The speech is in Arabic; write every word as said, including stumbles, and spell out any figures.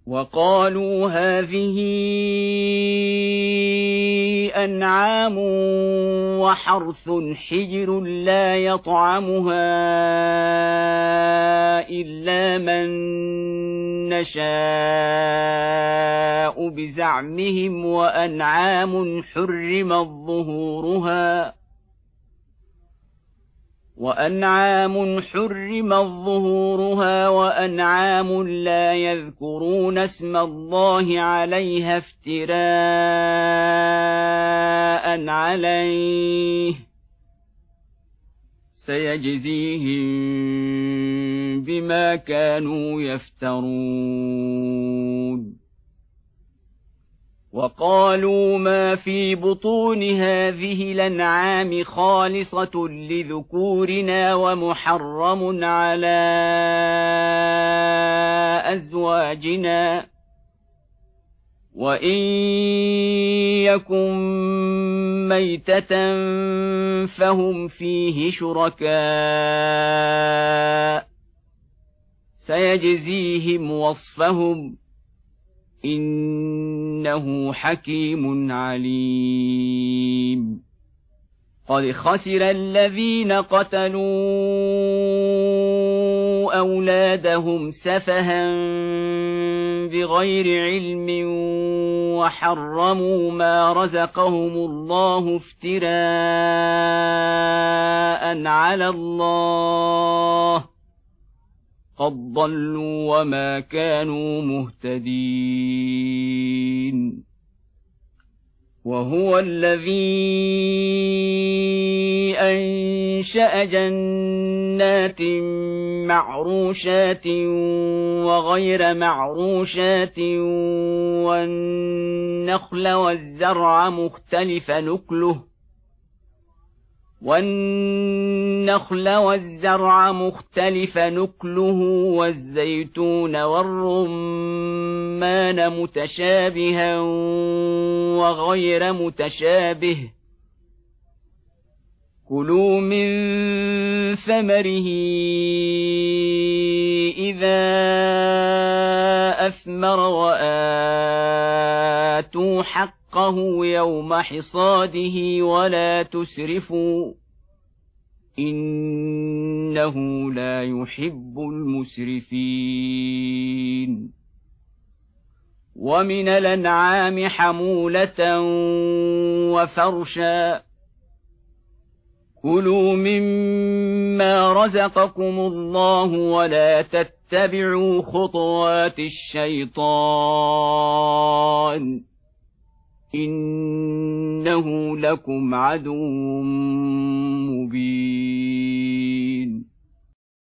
وقالوا هذه أنعام وحرث حجر لا يطعمها إلا من نشاء بزعمهم وأنعام حرمت ظهورها وأنعام حرمت ظهورها وأنعام لا يذكرون اسم الله عليها افتراء عليه سيجزيهم بما كانوا يفترون وقالوا ما في بطون هذه الأنعام خالصة لذكورنا ومحرم على أزواجنا وإن يكن ميتة فهم فيه شركاء سيجزيهم وصفهم إنه حكيم عليم قد خسر الذين قتلوا أولادهم سفها بغير علم وحرموا ما رزقهم الله افتراء على الله قد ضلوا وما كانوا مهتدين وهو الذي أنشأ جنات معروشات وغير معروشات والنخل والزرع مختلف نكله والنخل والزرع مختلف نكله والزيتون والرمان متشابها وغير متشابه كلوا من ثمره إذا أثمر وآتوا حقه يوم حصاده ولا تسرفوا إنه لا يحب المسرفين ومن الأنعام حمولة وفرشا كلوا مما رزقكم الله ولا تتبعوا خطوات الشيطان إنه لكم عدو